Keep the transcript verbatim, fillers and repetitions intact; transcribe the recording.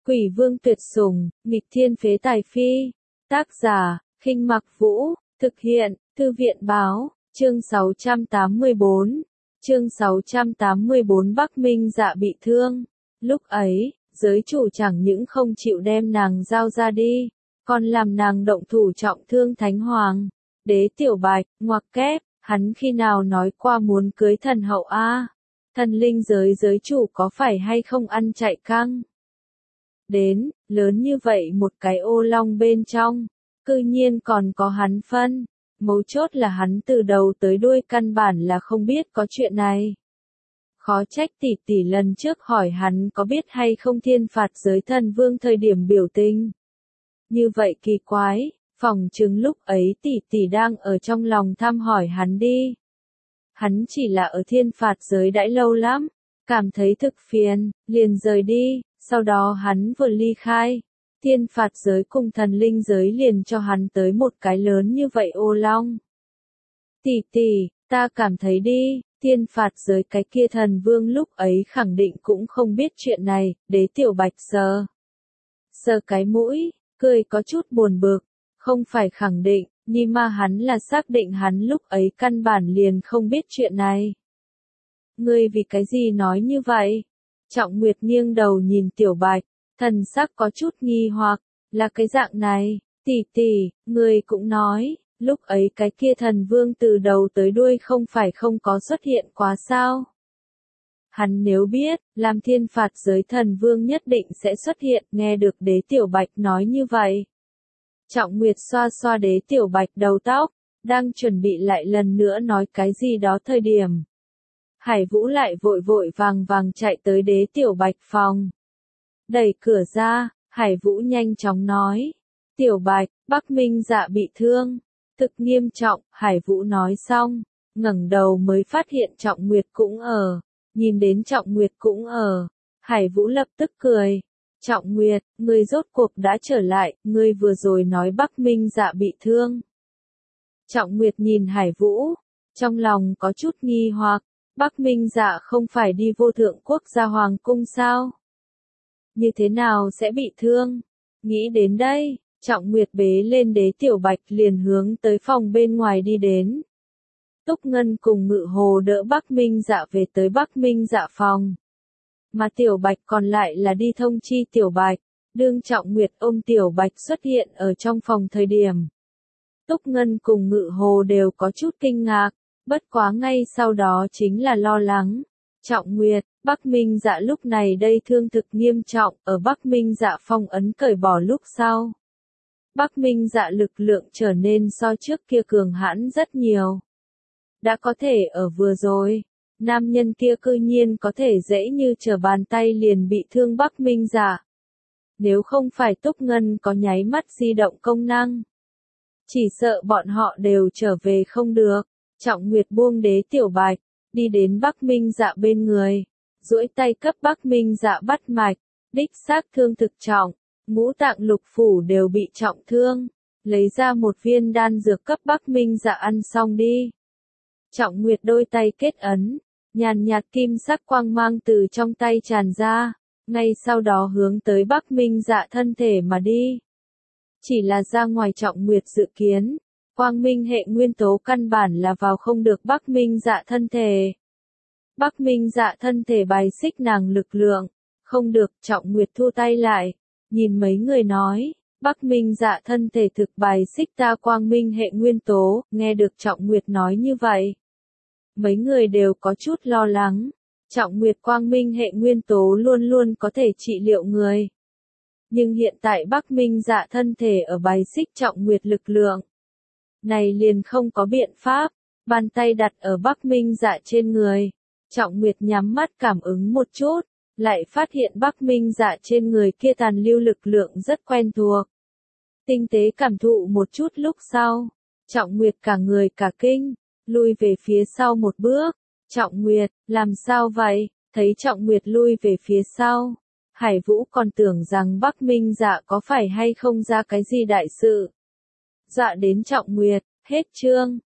Quỷ vương tuyệt sủng, nghịch thiên phế tài phi. Tác giả, Khinh Mặc Vũ, thực hiện, Thư viện báo, chương sáu trăm tám mươi bốn. Chương sáu trăm tám mươi bốn Bắc Minh Dạ bị thương. Lúc ấy, giới chủ chẳng những không chịu đem nàng giao ra đi, còn làm nàng động thủ trọng thương Thánh Hoàng. Đế Tiểu Bạch, ngoặc kép, hắn khi nào nói qua muốn cưới thần hậu a? Thần linh giới giới chủ có phải hay không ăn chạy căng? Đến, lớn như vậy một cái ô long bên trong, cư nhiên còn có hắn phân. Mấu chốt là hắn từ đầu tới đuôi căn bản là không biết có chuyện này. Khó trách tỷ tỷ lần trước hỏi hắn có biết hay không thiên phạt giới thần vương thời điểm biểu tình. Như vậy kỳ quái, phỏng chừng lúc ấy tỷ tỷ đang ở trong lòng thăm hỏi hắn đi. Hắn chỉ là ở thiên phạt giới đãi lâu lắm, cảm thấy thực phiền, liền rời đi, sau đó hắn vừa ly khai. Thiên phạt giới cùng thần linh giới liền cho hắn tới một cái lớn như vậy ô long. Tỷ tỷ, ta cảm thấy đi, thiên phạt giới cái kia thần vương lúc ấy khẳng định cũng không biết chuyện này. Đế Tiểu Bạch sờ sờ cái mũi, cười có chút buồn bực, không phải khẳng định, nhưng mà hắn là xác định hắn lúc ấy căn bản liền không biết chuyện này. Ngươi vì cái gì nói như vậy? Trọng Nguyệt nghiêng đầu nhìn Tiểu Bạch, thần sắc có chút nghi hoặc, là cái dạng này, tỷ tỷ, ngươi cũng nói, lúc ấy cái kia thần vương từ đầu tới đuôi không phải không có xuất hiện quá sao? Hắn nếu biết, làm thiên phạt giới thần vương nhất định sẽ xuất hiện, nghe được Đế Tiểu Bạch nói như vậy. Trọng Nguyệt xoa xoa Đế Tiểu Bạch đầu tóc, đang chuẩn bị lại lần nữa nói cái gì đó thời điểm. Hải Vũ lại vội vội vàng vàng chạy tới Đế Tiểu Bạch phòng. Đẩy cửa ra, Hải Vũ nhanh chóng nói. Tiểu Bạch, Bắc Minh Dạ bị thương. Thực nghiêm trọng, Hải Vũ nói xong, ngẩng đầu mới phát hiện Trọng Nguyệt cũng ở. Nhìn đến Trọng Nguyệt cũng ở, Hải Vũ lập tức cười. Trọng Nguyệt, ngươi rốt cuộc đã trở lại, ngươi vừa rồi nói Bắc Minh Dạ bị thương. Trọng Nguyệt nhìn Hải Vũ, trong lòng có chút nghi hoặc, Bắc Minh Dạ không phải đi vô thượng quốc gia hoàng cung sao? Như thế nào sẽ bị thương? Nghĩ đến đây, Trọng Nguyệt bế lên Đế Tiểu Bạch liền hướng tới phòng bên ngoài đi đến. Túc Ngân cùng Ngự Hồ đỡ Bắc Minh Dạ về tới Bắc Minh Dạ phòng. Mà Tiểu Bạch còn lại là đi thông chi Tiểu Bạch, đương Trọng Nguyệt ôm Tiểu Bạch xuất hiện ở trong phòng thời điểm. Túc Ngân cùng Ngự Hồ đều có chút kinh ngạc, bất quá ngay sau đó chính là lo lắng. Trọng Nguyệt, Bắc Minh Dạ lúc này đây thương thực nghiêm trọng, ở Bắc Minh Dạ phong ấn cởi bỏ lúc sau. Bắc Minh Dạ lực lượng trở nên so trước kia cường hãn rất nhiều. Đã có thể ở vừa rồi, nam nhân kia cư nhiên có thể dễ như trở bàn tay liền bị thương Bắc Minh Dạ. Nếu không phải Túc Ngân có nháy mắt di động công năng, chỉ sợ bọn họ đều trở về không được. Trọng Nguyệt buông Đế Tiểu Bạch, đi đến Bắc Minh Dạ bên người, duỗi tay cấp Bắc Minh Dạ bắt mạch, đích xác thương thực trọng, ngũ tạng lục phủ đều bị trọng thương, lấy ra một viên đan dược cấp Bắc Minh Dạ ăn xong đi. Trọng Nguyệt đôi tay kết ấn, nhàn nhạt kim sắc quang mang từ trong tay tràn ra, ngay sau đó hướng tới Bắc Minh Dạ thân thể mà đi. Chỉ là ra ngoài Trọng Nguyệt dự kiến, quang minh hệ nguyên tố căn bản là vào không được Bắc Minh Dạ thân thể. Bắc Minh Dạ thân thể bài xích nàng lực lượng, không được. Trọng Nguyệt thu tay lại, nhìn mấy người nói, Bắc Minh Dạ thân thể thực bài xích ta quang minh hệ nguyên tố. Nghe được Trọng Nguyệt nói như vậy, mấy người đều có chút lo lắng. Trọng Nguyệt quang minh hệ nguyên tố luôn luôn có thể trị liệu người, nhưng hiện tại Bắc Minh Dạ thân thể ở bài xích Trọng Nguyệt lực lượng, này liền không có biện pháp. Bàn tay đặt ở Bắc Minh Dạ trên người, Trọng Nguyệt nhắm mắt cảm ứng một chút, lại phát hiện Bắc Minh Dạ trên người kia tàn lưu lực lượng rất quen thuộc. Tinh tế cảm thụ một chút lúc sau, Trọng Nguyệt cả người cả kinh, lui về phía sau một bước. Trọng Nguyệt, làm sao vậy? Thấy Trọng Nguyệt lui về phía sau, Hải Vũ còn tưởng rằng Bắc Minh Dạ có phải hay không ra cái gì đại sự. Dọa đến Trọng Nguyệt, hết chương.